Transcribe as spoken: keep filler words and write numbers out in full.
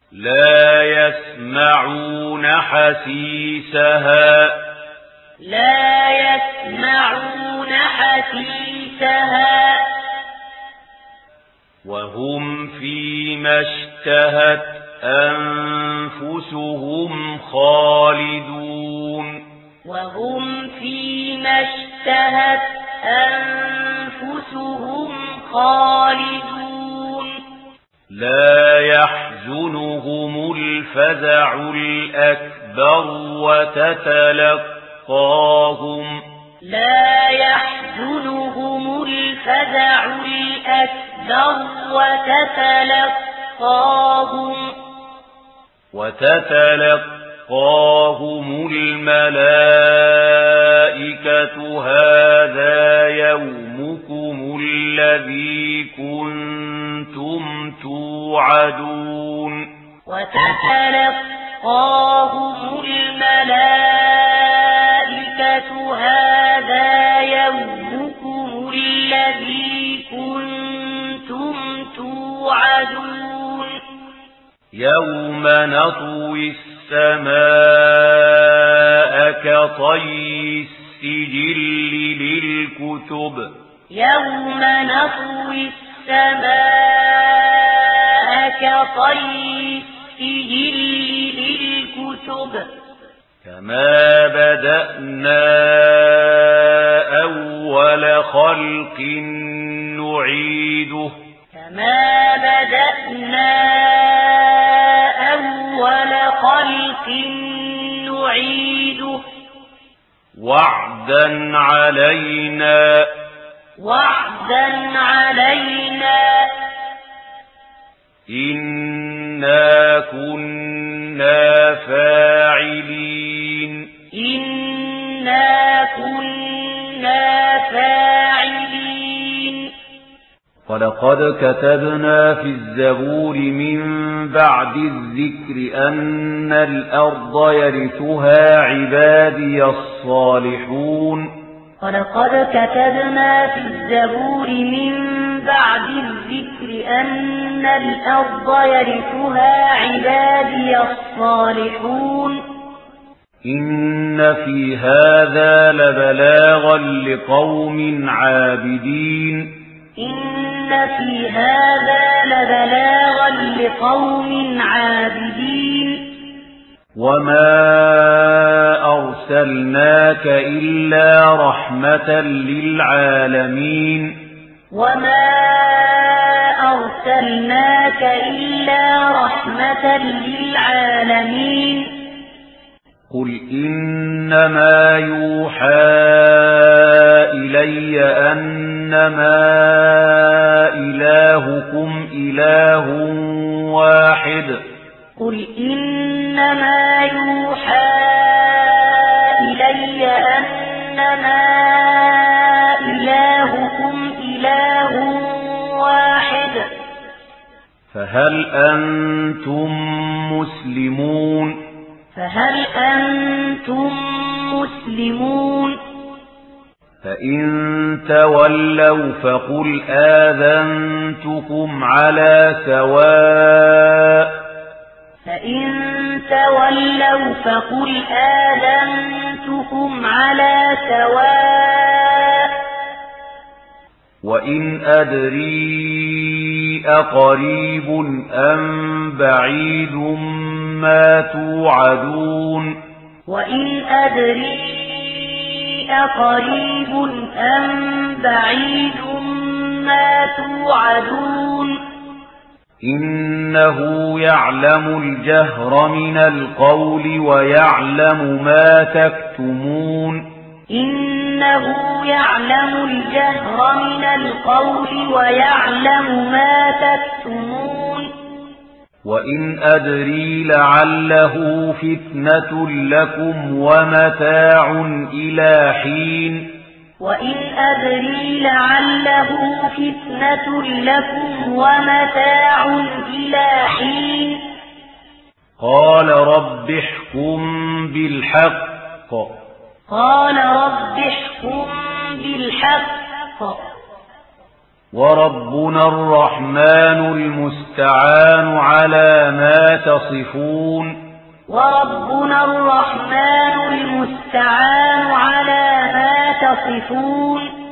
لا يسمعون حسيسها لا يسمعون حسيسها وهم فيما اشتهت أنفسهم خالدون وهم فيما اشتهت أنفسهم خالدون لا يحزنهم الفزع الأكبر وتتلقاهم لا يحزنهم الفزع الأكبر وتتلقاهم وتتلقاهم الملائكة هذا يومكم الذي كنتم توعدون وتتلقاهم الملائكة هذا يومكم الذي كنتم توعدون يوم نطوي السماء كطي السجل للكتب يوم نطوي السماء كطي السجل للكتب كما بدأنا أول خلق نعيده كما بدأنا أول خلق نعيده وعدا علينا وعدا علينا إنا كنا فاعلين إنا كنا فاعلين ولقد كتبنا في الزبور من بعد الذكر أن الأرض يرثها عبادي الصالحون ولقد كتبنا في الزبور من بعد الذكر أن الأرض يرثها عبادي الصالحون إن في هذا لبلاغا لقوم عابدين إن في هذا لبلاغا لقوم عابدين وما أرسلناك إلا رحمة للعالمين وما أرسلناك إلا رحمة للعالمين قل إنما يوحى إلي أنما إلهكم إله واحد قل إنما يوحى إلي أنما إلهكم إله واحد فهل أنتم مسلمون فهل أنتم مسلمون فإن تولوا فقل آذنتكم على سواء فإن تولوا فقل آذنتكم على سواء وإن أدري أقريب أم بعيد ما توعدون وإن أدري أقريب أم بعيد ما توعدون إنه يعلم الجهر من القول ويعلم ما تكتمون إنه يعلم الجهر من القول ويعلم ما تكتمون وإن أدري لعله فتنة لكم ومتاع إلى حين وإن أدري لعله فتنة لكم ومتاع إلى حين قال رب احكم بالحق قال رب احكم بالحق وربنا الرحمن المستعان على ما تصفون وربنا الرحمن المستعان على ما تصفون